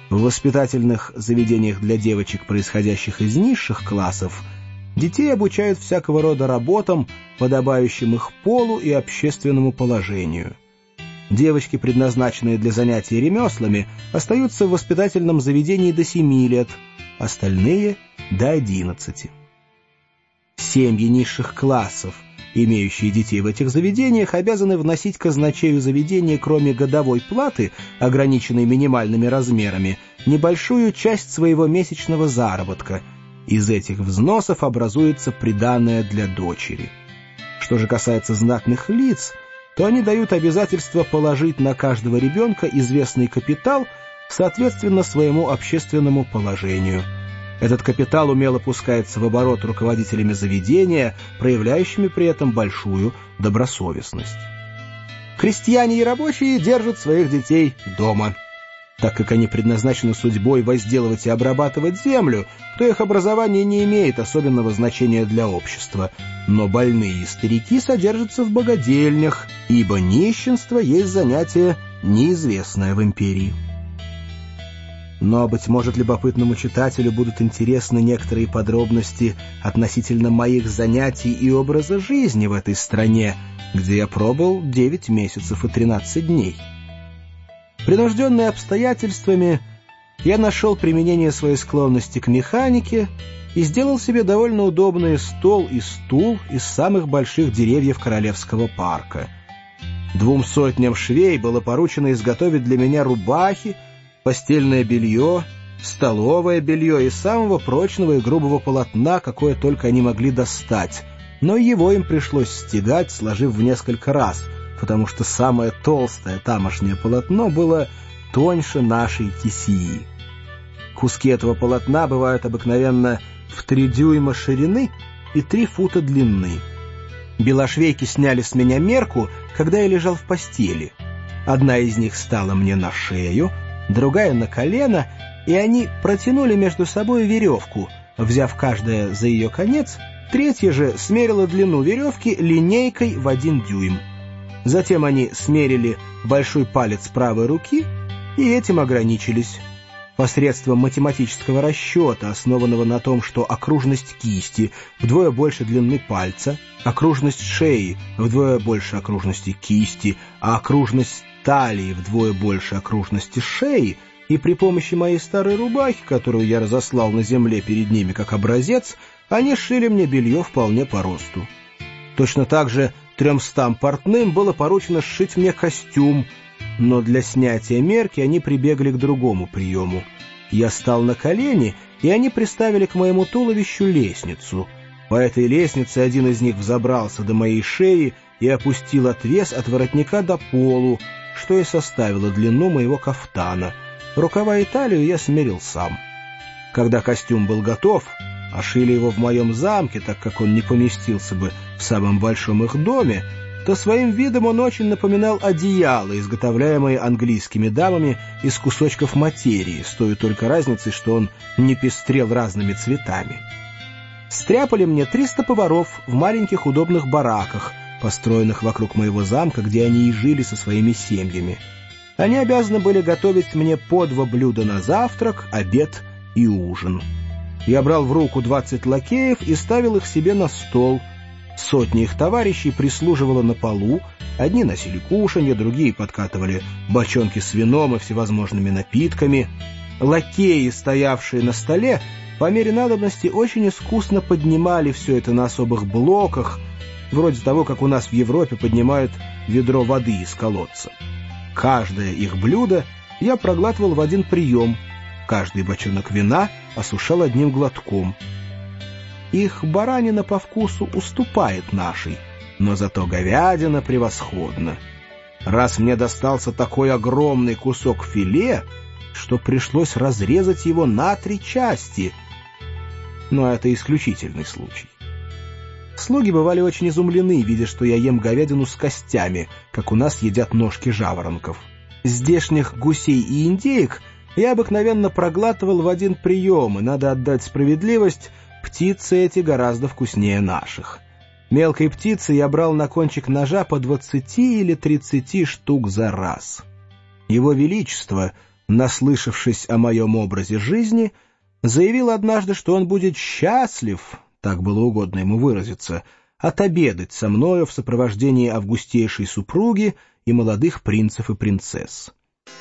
В воспитательных заведениях для девочек, происходящих из низших классов, детей обучают всякого рода работам, подобающим их полу и общественному положению. Девочки, предназначенные для занятий ремеслами, остаются в воспитательном заведении до 7 лет, остальные — до 11. Семьи низших классов, имеющие детей в этих заведениях, обязаны вносить казначею заведения, кроме годовой платы, ограниченной минимальными размерами, небольшую часть своего месячного заработка. Из этих взносов образуется приданое для дочери. Что же касается знатных лиц, то они дают обязательство положить на каждого ребенка известный капитал соответственно своему общественному положению. Этот капитал умело пускается в оборот руководителями заведения, проявляющими при этом большую добросовестность. Крестьяне и рабочие держат своих детей дома. Так как они предназначены судьбой возделывать и обрабатывать землю, то их образование не имеет особенного значения для общества. Но больные и старики содержатся в богадельнях, ибо нищенство есть занятие неизвестное в империи. Но, быть может, любопытному читателю будут интересны некоторые подробности относительно моих занятий и образа жизни в этой стране, где я пробыл 9 месяцев и 13 дней. Принужденный обстоятельствами, я нашел применение своей склонности к механике и сделал себе довольно удобные стол и стул из самых больших деревьев Королевского парка. 200 швей было поручено изготовить для меня рубахи, постельное белье, столовое белье из самого прочного и грубого полотна, какое только они могли достать, но его им пришлось стягать, сложив в несколько раз, потому что самое толстое тамошнее полотно было тоньше нашей кисии. Куски этого полотна бывают обыкновенно в 3 дюйма ширины и 3 фута длины. Белошвейки сняли с меня мерку, когда я лежал в постели. Одна из них стала мне на шею, другая на колено, и они протянули между собой веревку, взяв каждая за ее конец, третья же смерила длину веревки линейкой в 1 дюйм. Затем они смерили большой палец правой руки и этим ограничились. Посредством математического расчета, основанного на том, что окружность кисти вдвое больше длины пальца, окружность шеи вдвое больше окружности кисти, а окружность талии вдвое больше окружности шеи, и при помощи моей старой рубахи, которую я разослал на земле перед ними как образец, они сшили мне белье вполне по росту. Точно так же 300 портным было поручено сшить мне костюм, но для снятия мерки они прибегли к другому приему. Я стал на колени, и они приставили к моему туловищу лестницу. По этой лестнице один из них взобрался до моей шеи и опустил отвес от воротника до полу, что и составило длину моего кафтана. Рукава и талию я смерил сам. Когда костюм был готов, а шили его в моем замке, так как он не поместился бы в самом большом их доме, то своим видом он очень напоминал одеяло, изготовляемое английскими дамами из кусочков материи, с той только разницей, что он не пестрел разными цветами. Стряпали мне 300 поваров в маленьких удобных бараках, построенных вокруг моего замка, где они и жили со своими семьями. Они обязаны были готовить мне по 2 блюда на завтрак, обед и ужин. Я брал в руку 20 лакеев и ставил их себе на стол. Сотни их товарищей прислуживало на полу, одни носили кушанье, другие подкатывали бочонки с вином и всевозможными напитками. Лакеи, стоявшие на столе, по мере надобности очень искусно поднимали все это на особых блоках, вроде того, как у нас в Европе поднимают ведро воды из колодца. Каждое их блюдо я проглатывал в 1 прием, каждый бочонок вина осушал 1 глотком. Их баранина по вкусу уступает нашей, но зато говядина превосходна. Раз мне достался такой огромный кусок филе, что пришлось разрезать его на 3 части, но это исключительный случай. Слуги бывали очень изумлены, видя, что я ем говядину с костями, как у нас едят ножки жаворонков. Здешних гусей и индеек я обыкновенно проглатывал в 1 прием, и, надо отдать справедливость, птицы эти гораздо вкуснее наших. Мелкой птицы я брал на кончик ножа по 20 или 30 штук за раз. Его Величество, наслышавшись о моем образе жизни, заявил однажды, что он будет счастлив, так было угодно ему выразиться, отобедать со мною в сопровождении августейшей супруги и молодых принцев и принцесс.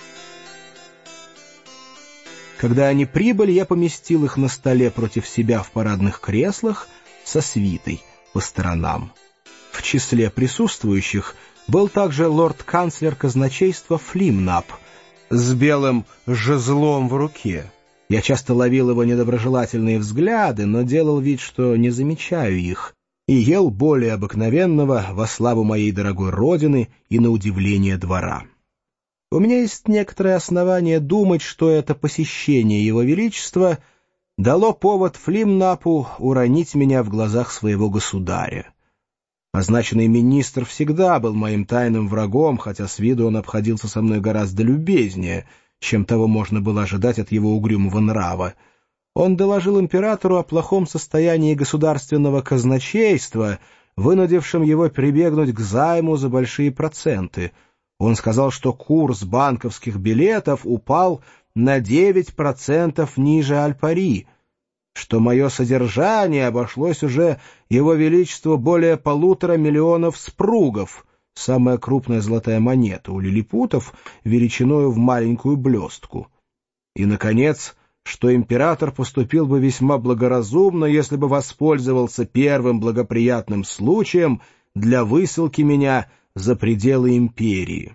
Когда они прибыли, я поместил их на столе против себя в парадных креслах со свитой по сторонам. В числе присутствующих был также лорд-канцлер казначейства Флимнап с белым жезлом в руке. Я часто ловил его недоброжелательные взгляды, но делал вид, что не замечаю их, и ел более обыкновенного во славу моей дорогой родины и на удивление двора. У меня есть некоторое основание думать, что это посещение Его Величества дало повод Флимнапу уронить меня в глазах своего государя. Означенный министр всегда был моим тайным врагом, хотя с виду он обходился со мной гораздо любезнее, чем того можно было ожидать от его угрюмого нрава. Он доложил императору о плохом состоянии государственного казначейства, вынудившем его прибегнуть к займу за большие проценты. Он сказал, что курс банковских билетов упал на 9% ниже аль-пари, что мое содержание обошлось уже Его Величеству более 1,5 миллиона спругов, самая крупная золотая монета у лилипутов, величиною в маленькую блестку. И, наконец, что император поступил бы весьма благоразумно, если бы воспользовался первым благоприятным случаем для высылки меня за пределы империи.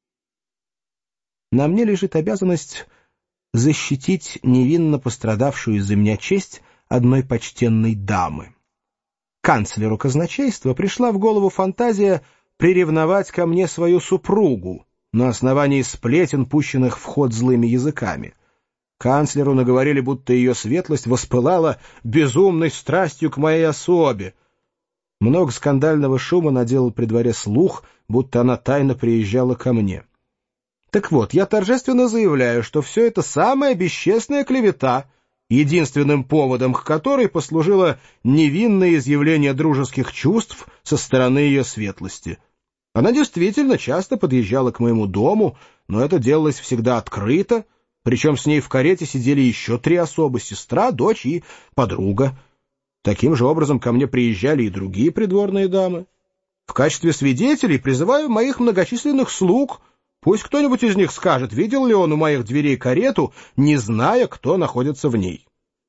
На мне лежит обязанность защитить невинно пострадавшую из-за меня честь одной почтенной дамы. Канцлеру казначейства пришла в голову фантазия приревновать ко мне свою супругу на основании сплетен, пущенных в ход злыми языками. Канцлеру наговорили, будто ее светлость воспылала безумной страстью к моей особе. Много скандального шума наделал при дворе слух, будто она тайно приезжала ко мне. Так вот, я торжественно заявляю, что все это самая бесчестная клевета, единственным поводом к которой послужило невинное изъявление дружеских чувств со стороны ее светлости. Она действительно часто подъезжала к моему дому, но это делалось всегда открыто, причем с ней в карете сидели еще 3 особы: сестра, дочь и подруга. Таким же образом ко мне приезжали и другие придворные дамы. В качестве свидетелей призываю моих многочисленных слуг. Пусть кто-нибудь из них скажет, видел ли он у моих дверей карету, не зная, кто находится в ней.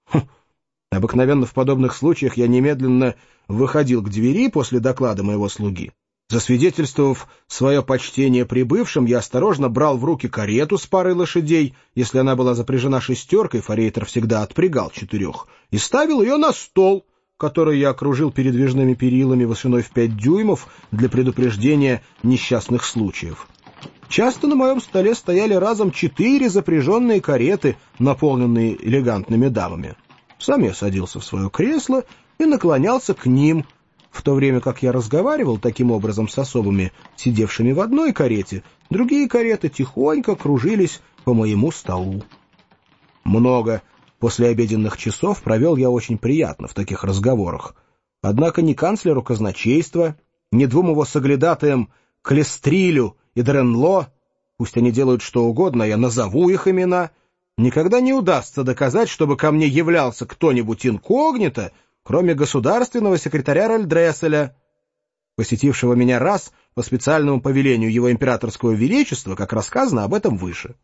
Обыкновенно в подобных случаях я немедленно выходил к двери после доклада моего слуги. Засвидетельствовав свое почтение прибывшим, я осторожно брал в руки карету с парой лошадей, если она была запряжена 6, форейтор всегда отпрягал 4, и ставил ее на стол, который я окружил передвижными перилами высотой в 5 дюймов для предупреждения несчастных случаев. Часто на моем столе стояли разом 4 запряженные кареты, наполненные элегантными дамами. Сам я садился в свое кресло и наклонялся к ним, в то время как я разговаривал таким образом с особами, сидевшими в одной карете, другие кареты тихонько кружились по моему столу. Много послеобеденных часов провел я очень приятно в таких разговорах. Однако ни канцлеру казначейства, ни 2 его соглядатаям Клестрилю и Дренло, пусть они делают что угодно, я назову их имена, никогда не удастся доказать, чтобы ко мне являлся кто-нибудь инкогнито, кроме государственного секретаря Ральдреселя, посетившего меня раз по специальному повелению его императорского величества, как рассказано об этом выше.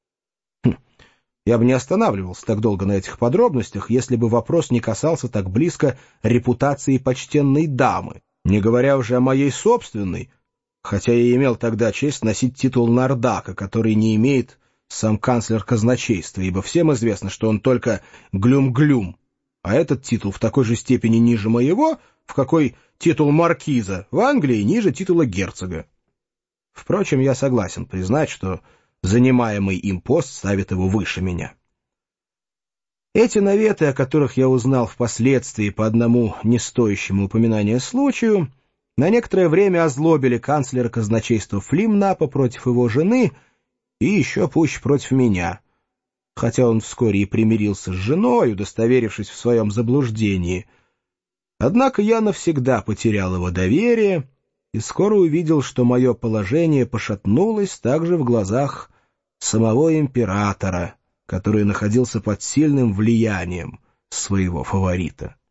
Я бы не останавливался так долго на этих подробностях, если бы вопрос не касался так близко репутации почтенной дамы, не говоря уже о моей собственной, хотя я имел тогда честь носить титул нардака, который не имеет сам канцлер казначейства, ибо всем известно, что он только глюм-глюм, а этот титул в такой же степени ниже моего, в какой титул маркиза в Англии ниже титула герцога. Впрочем, я согласен признать, что занимаемый им пост ставит его выше меня. Эти наветы, о которых я узнал впоследствии по одному не стоящему упоминания случаю, на некоторое время озлобили канцлера казначейства Флимнапа против его жены и еще пуще против меня, хотя он вскоре и примирился с женой, удостоверившись в своем заблуждении. Однако я навсегда потерял его доверие и скоро увидел, что мое положение пошатнулось также в глазах самого императора, который находился под сильным влиянием своего фаворита.